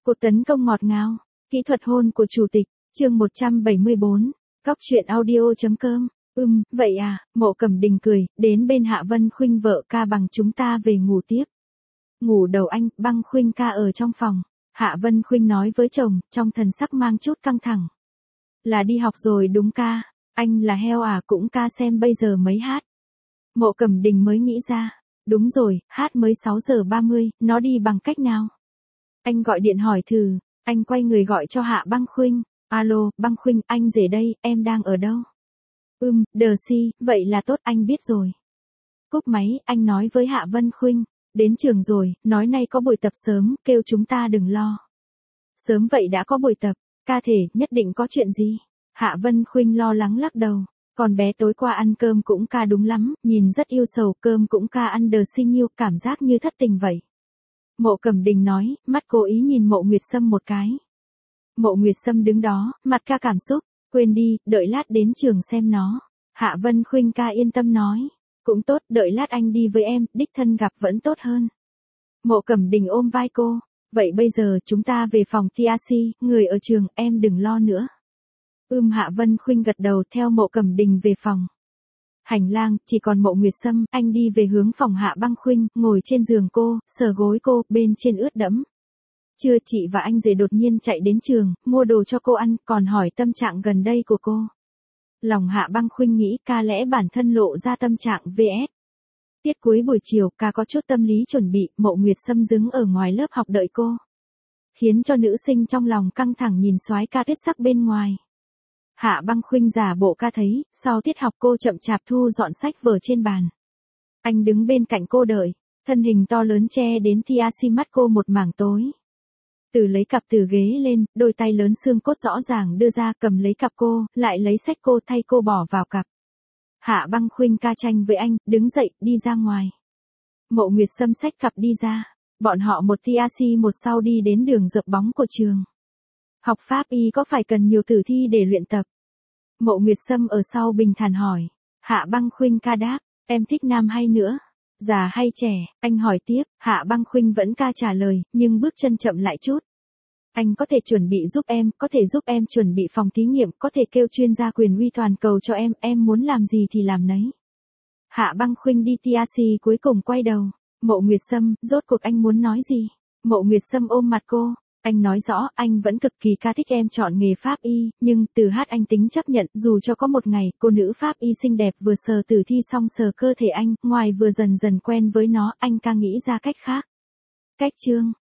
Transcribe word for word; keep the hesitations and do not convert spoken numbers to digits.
Cuộc tấn công ngọt ngào, kỹ thuật hôn của chủ tịch, chương một trăm bảy mươi bốn, góc truyện audio.com. Ừm, vậy à, Mộ Cẩm Đình cười, đến bên Hạ Vân Khuynh vợ ca bằng chúng ta về ngủ tiếp. Ngủ đầu anh, Băng Khuynh ca ở trong phòng. Hạ Vân Khuynh nói với chồng, trong thần sắc mang chút căng thẳng. Là đi học rồi đúng ca, anh là heo à, cũng ca xem bây giờ mấy hát. Mộ Cẩm Đình mới nghĩ ra, đúng rồi, hát mới sáu giờ ba mươi, nó đi bằng cách nào? Anh gọi điện hỏi thử, anh quay người gọi cho Hạ Băng Khuynh, alo, Băng Khuynh, anh rể đây, em đang ở đâu? Ừm, đờ si, vậy là tốt, anh biết rồi. Cúp máy, anh nói với Hạ Vân Khuynh, đến trường rồi, nói nay có buổi tập sớm, kêu chúng ta đừng lo. Sớm vậy đã có buổi tập, ca thể, nhất định có chuyện gì? Hạ Vân Khuynh lo lắng lắc đầu, còn bé tối qua ăn cơm cũng ca đúng lắm, nhìn rất yêu sầu, cơm cũng ca ăn đờ si nhiêu, cảm giác như thất tình vậy. Mộ Cẩm Đình nói, mắt cố ý nhìn Mộ Nguyệt Sâm một cái. Mộ Nguyệt Sâm đứng đó, mặt ca cảm xúc, quên đi, đợi lát đến trường xem nó. Hạ Vân Khuynh ca yên tâm nói, cũng tốt, đợi lát anh đi với em, đích thân gặp vẫn tốt hơn. Mộ Cẩm Đình ôm vai cô, vậy bây giờ chúng ta về phòng tê a xê, người ở trường, em đừng lo nữa. Ưm Hạ Vân Khuynh gật đầu theo Mộ Cẩm Đình về phòng. Hành lang, chỉ còn Mộ Nguyệt Sâm, anh đi về hướng phòng Hạ Băng Khuynh, ngồi trên giường cô, sờ gối cô, bên trên ướt đẫm. Trưa chị và anh rể đột nhiên chạy đến trường, mua đồ cho cô ăn, còn hỏi tâm trạng gần đây của cô. Lòng Hạ Băng Khuynh nghĩ ca lẽ bản thân lộ ra tâm trạng vs. Tiết cuối buổi chiều, ca có chút tâm lý chuẩn bị, Mộ Nguyệt Sâm đứng ở ngoài lớp học đợi cô. Khiến cho nữ sinh trong lòng căng thẳng nhìn soái ca tuyết sắc bên ngoài. Hạ Băng Khuynh giả bộ ca thấy, sau tiết học cô chậm chạp thu dọn sách vở trên bàn. Anh đứng bên cạnh cô đợi, thân hình to lớn che đến tê a xê mắt cô một mảng tối. Từ lấy cặp từ ghế lên, đôi tay lớn xương cốt rõ ràng đưa ra cầm lấy cặp cô, lại lấy sách cô thay cô bỏ vào cặp. Hạ Băng Khuynh ca tranh với anh, đứng dậy, đi ra ngoài. Mộ Nguyệt Sâm xách cặp đi ra, bọn họ một tê a xê một sau đi đến đường dợp bóng của trường. Học pháp y có phải cần nhiều tử thi để luyện tập? Mộ Nguyệt Sâm ở sau bình thản hỏi. Hạ Băng Khuynh ca đáp, em thích nam hay nữa? Già hay trẻ? Anh hỏi tiếp, Hạ Băng Khuynh vẫn ca trả lời, nhưng bước chân chậm lại chút. Anh có thể chuẩn bị giúp em, có thể giúp em chuẩn bị phòng thí nghiệm, có thể kêu chuyên gia quyền uy toàn cầu cho em, em muốn làm gì thì làm nấy. Hạ Băng Khuynh đi tê a xê cuối cùng quay đầu. Mộ Nguyệt Sâm, rốt cuộc anh muốn nói gì? Mộ Nguyệt Sâm ôm mặt cô. Anh nói rõ, anh vẫn cực kỳ ca thích em chọn nghề pháp y, nhưng từ hát anh tính chấp nhận, dù cho có một ngày, cô nữ pháp y xinh đẹp vừa sờ tử thi xong sờ cơ thể anh, ngoài vừa dần dần quen với nó, anh ca nghĩ ra cách khác. Cách chương.